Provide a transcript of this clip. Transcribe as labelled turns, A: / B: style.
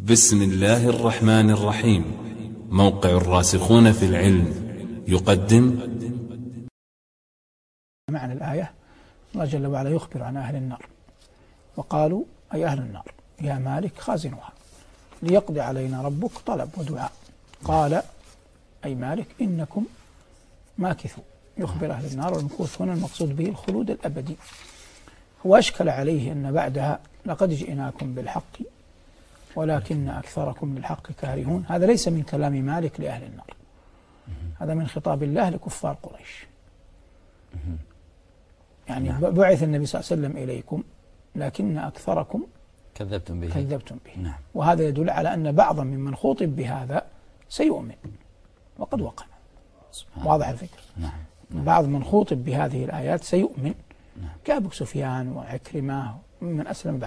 A: بسم الله الرحمن الرحيم. موقع الراسخون في العلم يقدم.
B: معنى الآية الله جل وعلا يخبر عن أهل النار، وقالوا أي أهل النار يا مالك خازنها ليقضي علينا ربك طلب ودعاء. قال أي مالك إنكم ماكثوا، يخبر أهل النار، والمكوث هنا المقصود به الخلود الأبدي. هو أشكل عليه أن بعدها لقد جئناكم بالحق ولكن أكثركم للحق كارهون. هذا ليس من كلام مالك لأهل النار، هذا من خطاب الله لكفار قريش. يعني بعث النبي صلى الله عليه وسلم إليكم لكن أكثركم
C: كذبتم به.
B: نعم. وهذا يدل على أن بعضا ممن خوطب بهذا سيؤمن وقد وقع. واضح الفكر. بعض من خوطب بهذه الآيات سيؤمن، كأبو سفيان وعكرمة من أسلم بعد